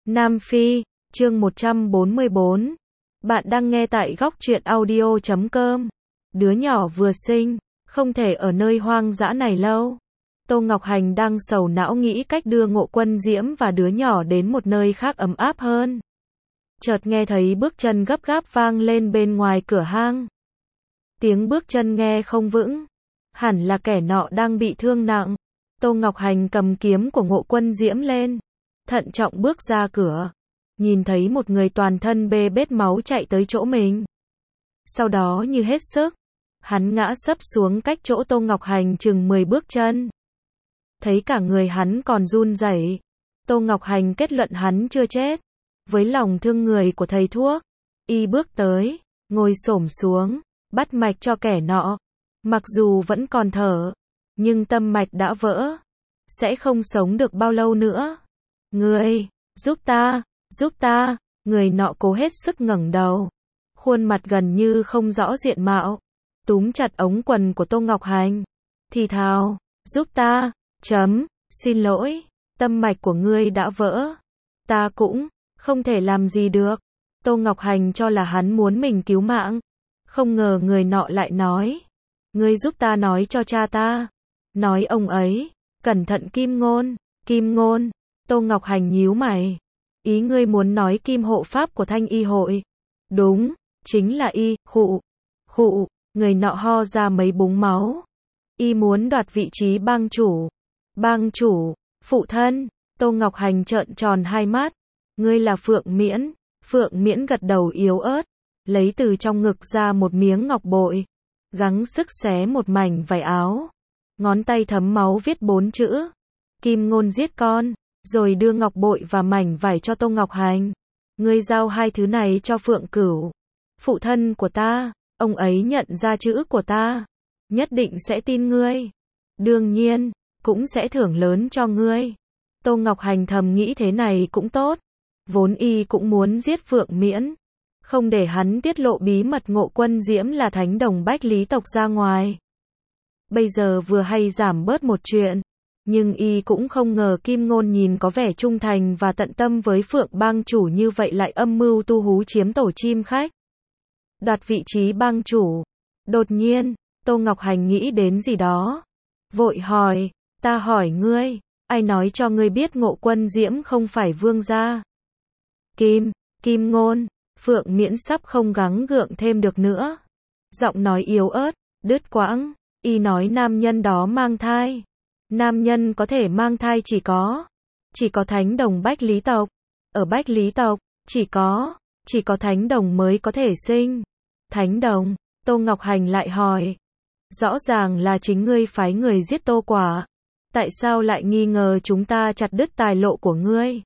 Nam Phi, chương 144. Bạn đang nghe tại góc truyện audio.com. Đứa nhỏ vừa sinh, không thể ở nơi hoang dã này lâu. Tô Ngọc Hành đang sầu não nghĩ cách đưa Ngộ Quân Diễm và đứa nhỏ đến một nơi khác ấm áp hơn. Chợt nghe thấy bước chân gấp gáp vang lên bên ngoài cửa hang. Tiếng bước chân nghe không vững, hẳn là kẻ nọ đang bị thương nặng. Tô Ngọc Hành cầm kiếm của Ngộ Quân Diễm lên, thận trọng bước ra cửa, nhìn thấy một người toàn thân bê bết máu chạy tới chỗ mình. Sau đó như hết sức, hắn ngã sấp xuống cách chỗ Tô Ngọc Hành chừng 10 bước chân. Thấy cả người hắn còn run rẩy, Tô Ngọc Hành kết luận hắn chưa chết. Với lòng thương người của thầy thuốc, y bước tới, ngồi xổm xuống, bắt mạch cho kẻ nọ. Mặc dù vẫn còn thở, nhưng tâm mạch đã vỡ, sẽ không sống được bao lâu nữa. Người, giúp ta, người nọ cố hết sức ngẩng đầu. Khuôn mặt gần như không rõ diện mạo, túm chặt ống quần của Tô Ngọc Hành, thì thào, giúp ta, xin lỗi, tâm mạch của ngươi đã vỡ. Ta cũng không thể làm gì được. Tô Ngọc Hành cho là hắn muốn mình cứu mạng. Không ngờ người nọ lại nói, ngươi giúp ta nói cho cha ta. Nói ông ấy, cẩn thận Kim Ngôn. Tô Ngọc Hành nhíu mày. Ý ngươi muốn nói Kim hộ pháp của Thanh Y hội. Đúng, chính là y, khụ, người nọ ho ra mấy búng máu. Y muốn đoạt vị trí bang chủ, phụ thân. Tô Ngọc Hành trợn tròn hai mắt. Ngươi là Phượng Miễn. Phượng Miễn gật đầu yếu ớt, lấy từ trong ngực ra một miếng ngọc bội, gắng sức xé một mảnh vải áo. Ngón tay thấm máu viết 4 chữ. Kim Ngôn giết con, rồi đưa ngọc bội và mảnh vải cho Tô Ngọc Hành. Ngươi giao hai thứ này cho Phượng Cửu, phụ thân của ta, ông ấy nhận ra chữ của ta, nhất định sẽ tin ngươi. Đương nhiên, cũng sẽ thưởng lớn cho ngươi. Tô Ngọc Hành thầm nghĩ thế này cũng tốt. Vốn y cũng muốn giết Phượng Miễn, không để hắn tiết lộ bí mật Ngộ Quân Diễm là thánh đồng Bách Lý tộc ra ngoài. Bây giờ vừa hay giảm bớt một chuyện, nhưng y cũng không ngờ Kim Ngôn nhìn có vẻ trung thành và tận tâm với Phượng bang chủ như vậy lại âm mưu tu hú chiếm tổ chim khách, đoạt vị trí bang chủ. Đột nhiên, Tô Ngọc Hành nghĩ đến gì đó, vội hỏi, ta hỏi ngươi, ai nói cho ngươi biết Ngộ Quân Diễm không phải vương gia? Kim Ngôn. Phượng Miễn sắp không gắng gượng thêm được nữa, giọng nói yếu ớt, đứt quãng. Y nói nam nhân đó mang thai. Nam nhân có thể mang thai chỉ có thánh đồng Bách Lý tộc. Ở Bách Lý tộc, chỉ có thánh đồng mới có thể sinh. Thánh đồng? Tô Ngọc Hành lại hỏi. Rõ ràng là chính ngươi phái người giết Tô Quả. Tại sao lại nghi ngờ chúng ta chặt đứt tài lộ của ngươi?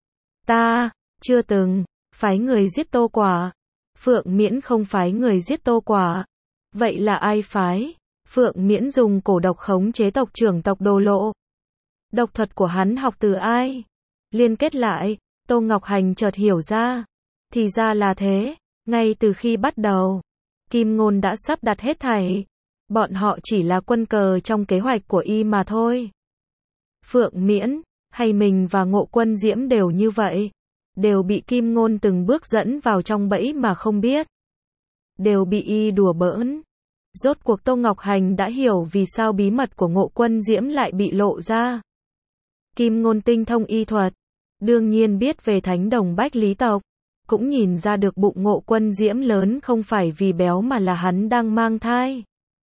Ta chưa từng phái người giết Tô Quả. Phượng Miễn không phái người giết Tô Quả. Vậy là ai phái? Phượng Miễn dùng cổ độc khống chế tộc trưởng tộc Đồ Lộ. Độc thuật của hắn học từ ai? Liên kết lại, Tô Ngọc Hành chợt hiểu ra. Thì ra là thế, ngay từ khi bắt đầu, Kim Ngôn đã sắp đặt hết thảy. Bọn họ chỉ là quân cờ trong kế hoạch của y mà thôi. Phượng Miễn, hay mình và Ngộ Quân Diễm đều như vậy. Đều bị Kim Ngôn từng bước dẫn vào trong bẫy mà không biết. Đều bị y đùa bỡn. Rốt cuộc Tô Ngọc Hành đã hiểu vì sao bí mật của Ngộ Quân Diễm lại bị lộ ra. Kim Ngôn tinh thông y thuật, đương nhiên biết về thánh đồng Bách Lý tộc, cũng nhìn ra được bụng Ngộ Quân Diễm lớn không phải vì béo mà là hắn đang mang thai.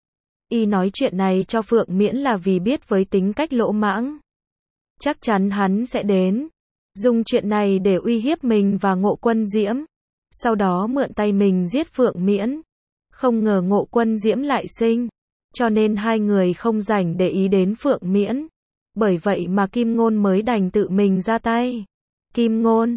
Y nói chuyện này cho Phượng Miễn là vì biết với tính cách lỗ mãng, chắc chắn hắn sẽ đến, dùng chuyện này để uy hiếp mình và Ngộ Quân Diễm, sau đó mượn tay mình giết Phượng Miễn. Không ngờ Ngộ Quân Diễm lại sinh, cho nên hai người không rảnh để ý đến Phượng Miễn. Bởi vậy mà Kim Ngôn mới đành tự mình ra tay. Kim Ngôn,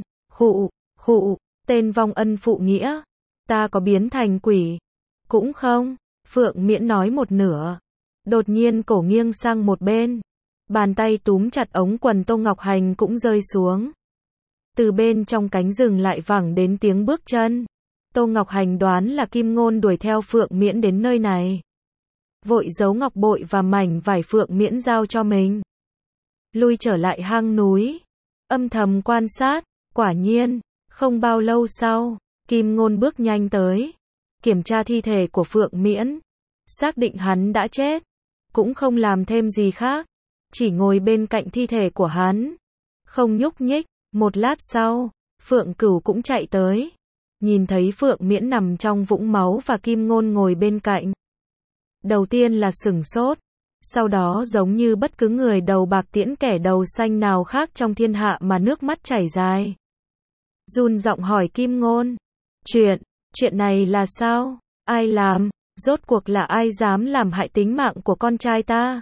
khụ, tên vong ân phụ nghĩa. Ta có biến thành quỷ? Cũng không. Phượng Miễn nói một nửa. Đột nhiên cổ nghiêng sang một bên. Bàn tay túm chặt ống quần Tô Ngọc Hành cũng rơi xuống. Từ bên trong cánh rừng lại vẳng đến tiếng bước chân. Tô Ngọc Hành đoán là Kim Ngôn đuổi theo Phượng Miễn đến nơi này. Vội giấu ngọc bội và mảnh vải Phượng Miễn giao cho mình. Lui trở lại hang núi. Âm thầm quan sát, Quả nhiên, không bao lâu sau, Kim Ngôn bước nhanh tới, kiểm tra thi thể của Phượng Miễn, xác định hắn đã chết, cũng không làm thêm gì khác, chỉ ngồi bên cạnh thi thể của hắn, không nhúc nhích. Một lát sau, Phượng Cửu cũng chạy tới, nhìn thấy Phượng Miễn nằm trong vũng máu và Kim Ngôn ngồi bên cạnh. Đầu tiên là sửng sốt, sau đó giống như bất cứ người đầu bạc tiễn kẻ đầu xanh nào khác trong thiên hạ mà nước mắt chảy dài. Run giọng hỏi Kim Ngôn, chuyện này là sao? Ai làm? Rốt cuộc là ai dám làm hại tính mạng của con trai ta?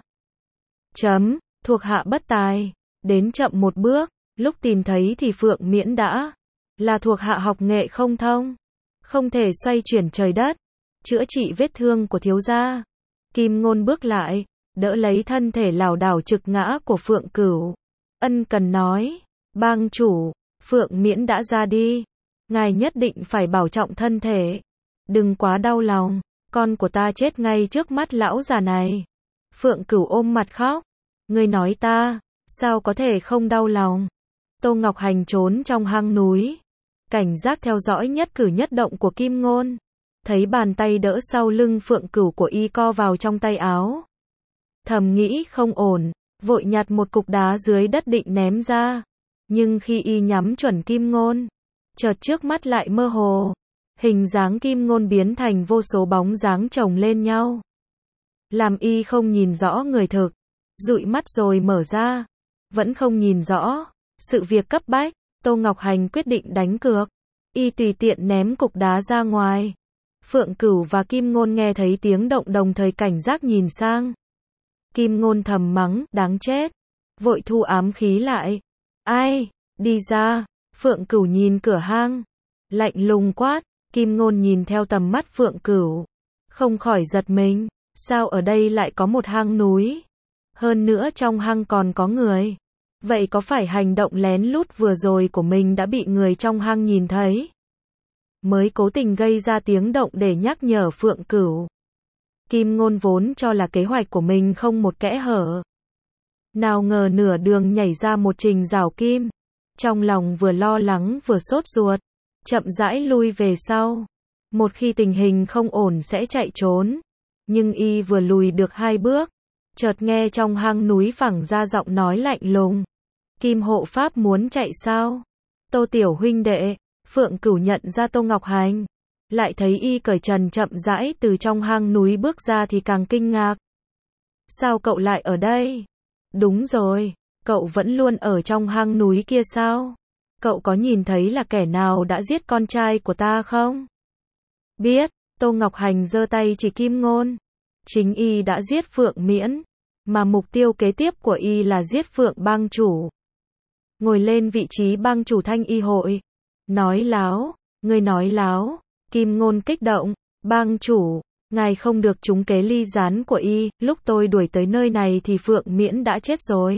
Thuộc hạ bất tài, đến chậm một bước, lúc tìm thấy thì Phượng Miễn đã là thuộc hạ học nghệ không thông, không thể xoay chuyển trời đất, chữa trị vết thương của thiếu gia. Kim Ngôn bước lại, đỡ lấy thân thể lảo đảo trực ngã của Phượng Cửu, ân cần nói, bang chủ, Phượng Miễn đã ra đi, ngài nhất định phải bảo trọng thân thể, đừng quá đau lòng, con của ta chết ngay trước mắt lão già này. Phượng Cửu ôm mặt khóc, ngươi nói ta, sao có thể không đau lòng? Tô Ngọc Hành trốn trong hang núi, cảnh giác theo dõi nhất cử nhất động của Kim Ngôn, thấy bàn tay đỡ sau lưng Phượng Cửu của y co vào trong tay áo. Thầm nghĩ không ổn, vội nhặt một cục đá dưới đất định ném ra, nhưng khi y nhắm chuẩn Kim Ngôn, chợt trước mắt lại mơ hồ, hình dáng Kim Ngôn biến thành vô số bóng dáng chồng lên nhau, làm y không nhìn rõ người thực, dụi mắt rồi mở ra, vẫn không nhìn rõ. Sự việc cấp bách, Tô Ngọc Hành quyết định đánh cược, y tùy tiện ném cục đá ra ngoài. Phượng Cửu và Kim Ngôn nghe thấy tiếng động đồng thời cảnh giác nhìn sang. Kim Ngôn thầm mắng, đáng chết, vội thu ám khí lại. Ai, đi ra. Phượng Cửu nhìn cửa hang, lạnh lùng quát. Kim Ngôn nhìn theo tầm mắt Phượng Cửu, không khỏi giật mình, sao ở đây lại có một hang núi? Hơn nữa trong hang còn có người. Vậy có phải hành động lén lút vừa rồi của mình đã bị người trong hang nhìn thấy, mới cố tình gây ra tiếng động để nhắc nhở Phượng Cửu? Kim Ngôn vốn cho là kế hoạch của mình không một kẽ hở, nào ngờ nửa đường nhảy ra một Trình Giảo Kim, trong lòng vừa lo lắng vừa sốt ruột, chậm rãi lui về sau, một khi tình hình không ổn sẽ chạy trốn, nhưng y vừa lùi được 2 bước, chợt nghe trong hang núi phẳng ra giọng nói lạnh lùng. Kim hộ pháp muốn chạy sao? Tô tiểu huynh đệ. Phượng Cửu nhận ra Tô Ngọc Hành, lại thấy y cởi trần chậm rãi từ trong hang núi bước ra thì càng kinh ngạc. Sao cậu lại ở đây? Đúng rồi, cậu vẫn luôn ở trong hang núi kia sao? Cậu có nhìn thấy là kẻ nào đã giết con trai của ta không? Biết. Tô Ngọc Hành giơ tay chỉ Kim Ngôn. Chính y đã giết Phượng Miễn, mà mục tiêu kế tiếp của y là giết Phượng bang chủ, ngồi lên vị trí bang chủ Thanh Y hội. Nói láo, ngươi nói láo. Kim Ngôn kích động, bang chủ, ngài không được trúng kế ly gián của y, lúc tôi đuổi tới nơi này thì Phượng Miễn đã chết rồi.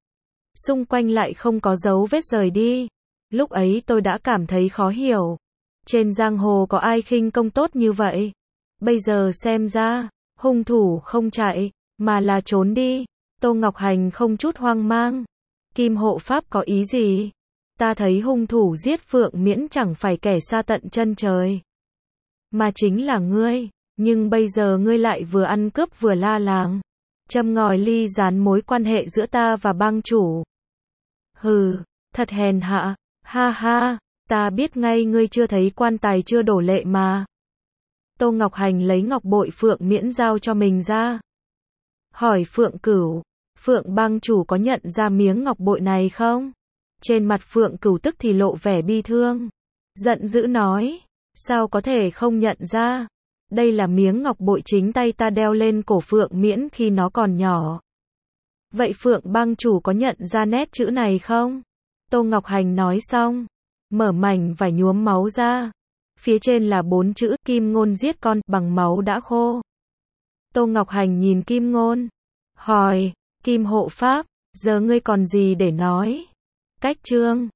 Xung quanh lại không có dấu vết rời đi. Lúc ấy tôi đã cảm thấy khó hiểu. Trên giang hồ có ai khinh công tốt như vậy? Bây giờ xem ra, hung thủ không chạy, mà là trốn đi. Tô Ngọc Hành không chút hoang mang. Kim hộ pháp có ý gì? Ta thấy hung thủ giết Phượng Miễn chẳng phải kẻ xa tận chân trời, mà chính là ngươi. Nhưng bây giờ ngươi lại vừa ăn cướp vừa la làng, châm ngòi ly gián mối quan hệ giữa ta và bang chủ. Hừ, thật hèn hạ, ha ha, ta biết ngay ngươi chưa thấy quan tài chưa đổ lệ mà. Tô Ngọc Hành lấy ngọc bội Phượng Miễn giao cho mình ra. Hỏi Phượng Cửu, Phượng bang chủ có nhận ra miếng ngọc bội này không? Trên mặt Phượng Cửu tức thì lộ vẻ bi thương, giận dữ nói, sao có thể không nhận ra? Đây là miếng ngọc bội chính tay ta đeo lên cổ Phượng Miễn khi nó còn nhỏ. Vậy Phượng bang chủ có nhận ra nét chữ này không? Tô Ngọc Hành nói xong, mở mảnh vải nhuốm máu ra. Phía trên là 4 chữ, Kim Ngôn giết con, bằng máu đã khô. Tô Ngọc Hành nhìn Kim Ngôn, hỏi, Kim hộ pháp, giờ ngươi còn gì để nói? Cách chương